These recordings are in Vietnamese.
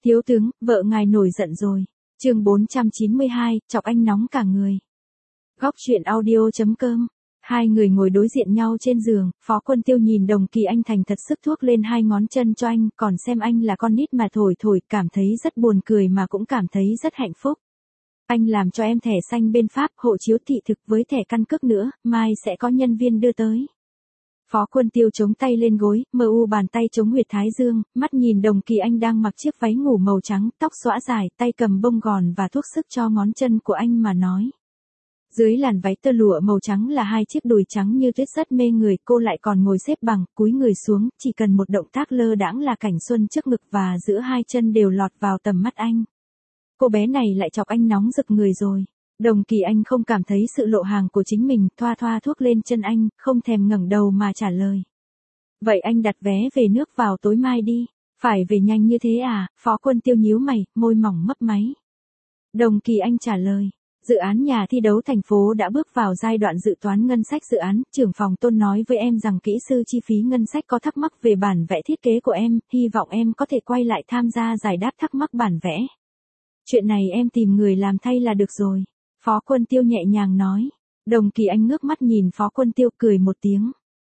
Thiếu tướng, vợ ngài nổi giận rồi. Chương 492, chọc anh nóng cả người. Góc truyện audio.com. Hai người ngồi đối diện nhau trên giường, Phó Quân Tiêu nhìn Đồng Kỳ Anh thành thật sức thuốc lên hai ngón chân cho anh, còn xem anh là con nít mà thổi thổi, cảm thấy rất buồn cười mà cũng cảm thấy rất hạnh phúc. Anh làm cho em thẻ xanh bên Pháp, hộ chiếu thị thực với thẻ căn cước nữa, mai sẽ có nhân viên đưa tới. Phó Quân Tiêu chống tay lên gối, mờ u bàn tay chống huyệt thái dương, mắt nhìn Đồng Kỳ Anh đang mặc chiếc váy ngủ màu trắng, tóc xõa dài, tay cầm bông gòn và thuốc sức cho ngón chân của anh mà nói. Dưới làn váy tơ lụa màu trắng là hai chiếc đùi trắng như tuyết rất mê người, cô lại còn ngồi xếp bằng, cúi người xuống, chỉ cần một động tác lơ đãng là cảnh xuân trước ngực và giữa hai chân đều lọt vào tầm mắt anh. Cô bé này lại chọc anh nóng rực người rồi. Đồng Kỳ Anh không cảm thấy sự lộ hàng của chính mình, thoa thoa thuốc lên chân anh, không thèm ngẩng đầu mà trả lời. Vậy anh đặt vé về nước vào tối mai đi. Phải về nhanh như thế à? Phó Quân Tiêu nhíu mày, môi mỏng mấp máy. Đồng Kỳ Anh trả lời. Dự án nhà thi đấu thành phố đã bước vào giai đoạn dự toán ngân sách dự án, trưởng phòng Tôn nói với em rằng kỹ sư chi phí ngân sách có thắc mắc về bản vẽ thiết kế của em, hy vọng em có thể quay lại tham gia giải đáp thắc mắc bản vẽ. Chuyện này em tìm người làm thay là được rồi. Phó Quân Tiêu nhẹ nhàng nói. Đồng Kỳ Anh ngước mắt nhìn Phó Quân Tiêu cười một tiếng.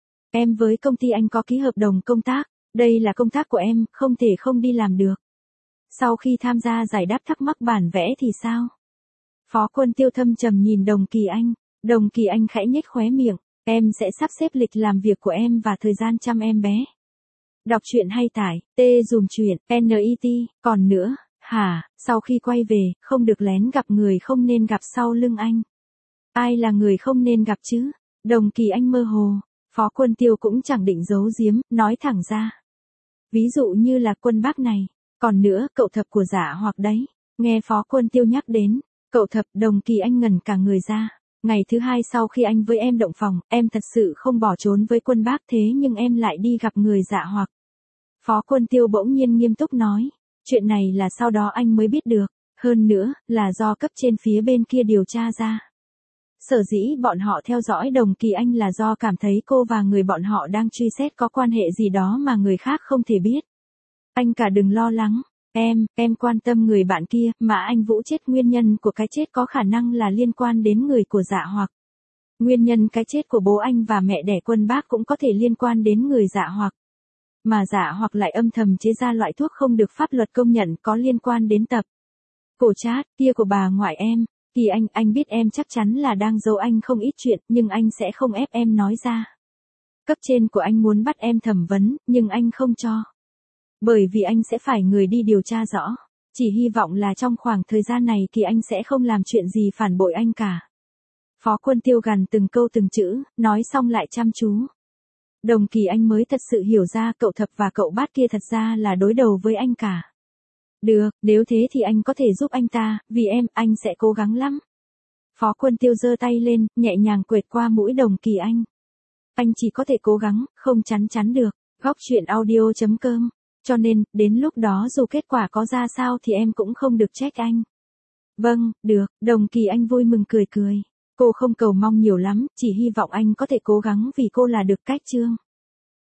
Em với công ty anh có ký hợp đồng công tác, đây là công tác của em, không thể không đi làm được. Sau khi tham gia giải đáp thắc mắc bản vẽ thì sao? Phó Quân Tiêu thâm trầm nhìn Đồng Kỳ Anh. Đồng Kỳ Anh khẽ nhếch khóe miệng. Em sẽ sắp xếp lịch làm việc của em và thời gian chăm em bé. Đọc truyện hay tải, dùm truyện, NET, còn nữa, hả, sau khi quay về, không được lén gặp người không nên gặp sau lưng anh. Ai là người không nên gặp chứ? Đồng Kỳ Anh mơ hồ. Phó Quân Tiêu cũng chẳng định giấu giếm, nói thẳng ra. Ví dụ như là Quân Bác này. Còn nữa, cậu Thập của Dạ Hoặc đấy. Nghe Phó Quân Tiêu nhắc đến. Cậu Thập, Đồng Kỳ Anh ngẩn cả người ra. Ngày thứ hai sau khi anh với em động phòng, em thật sự không bỏ trốn với Quân Bác thế nhưng em lại đi gặp người Dạ Hoặc. Phó Quân Tiêu bỗng nhiên nghiêm túc nói. Chuyện này là sau đó anh mới biết được. Hơn nữa, là do cấp trên phía bên kia điều tra ra. Sở dĩ bọn họ theo dõi Đồng Kỳ Anh là do cảm thấy cô và người bọn họ đang truy xét có quan hệ gì đó mà người khác không thể biết. Anh cả đừng lo lắng. Em quan tâm người bạn kia, mà anh Vũ chết nguyên nhân của cái chết có khả năng là liên quan đến người của Dạ Hoặc. Nguyên nhân cái chết của bố anh và mẹ đẻ Quân Bác cũng có thể liên quan đến người Dạ Hoặc. Mà Dạ Hoặc lại âm thầm chế ra loại thuốc không được pháp luật công nhận có liên quan đến tập. Cổ Trát kia của bà ngoại em. Thì anh biết em chắc chắn là đang giấu anh không ít chuyện, nhưng anh sẽ không ép em nói ra. Cấp trên của anh muốn bắt em thẩm vấn, nhưng anh không cho. Bởi vì anh sẽ phải người đi điều tra rõ. Chỉ hy vọng là trong khoảng thời gian này thì anh sẽ không làm chuyện gì phản bội anh cả. Phó Quân Tiêu gằn từng câu từng chữ, nói xong lại chăm chú. Đồng Kỳ Anh mới thật sự hiểu ra cậu Thập và cậu Bát kia thật ra là đối đầu với anh cả. Được, nếu thế thì anh có thể giúp anh ta, vì em, anh sẽ cố gắng lắm. Phó Quân Tiêu giơ tay lên, nhẹ nhàng quệt qua mũi Đồng Kỳ Anh. Anh chỉ có thể cố gắng, không chắn được. Góc truyện audio.com. Cho nên, đến lúc đó dù kết quả có ra sao thì em cũng không được trách anh. Vâng, được, Đồng Kỳ Anh vui mừng cười cười. Cô không cầu mong nhiều lắm, chỉ hy vọng anh có thể cố gắng vì cô là được cách chương.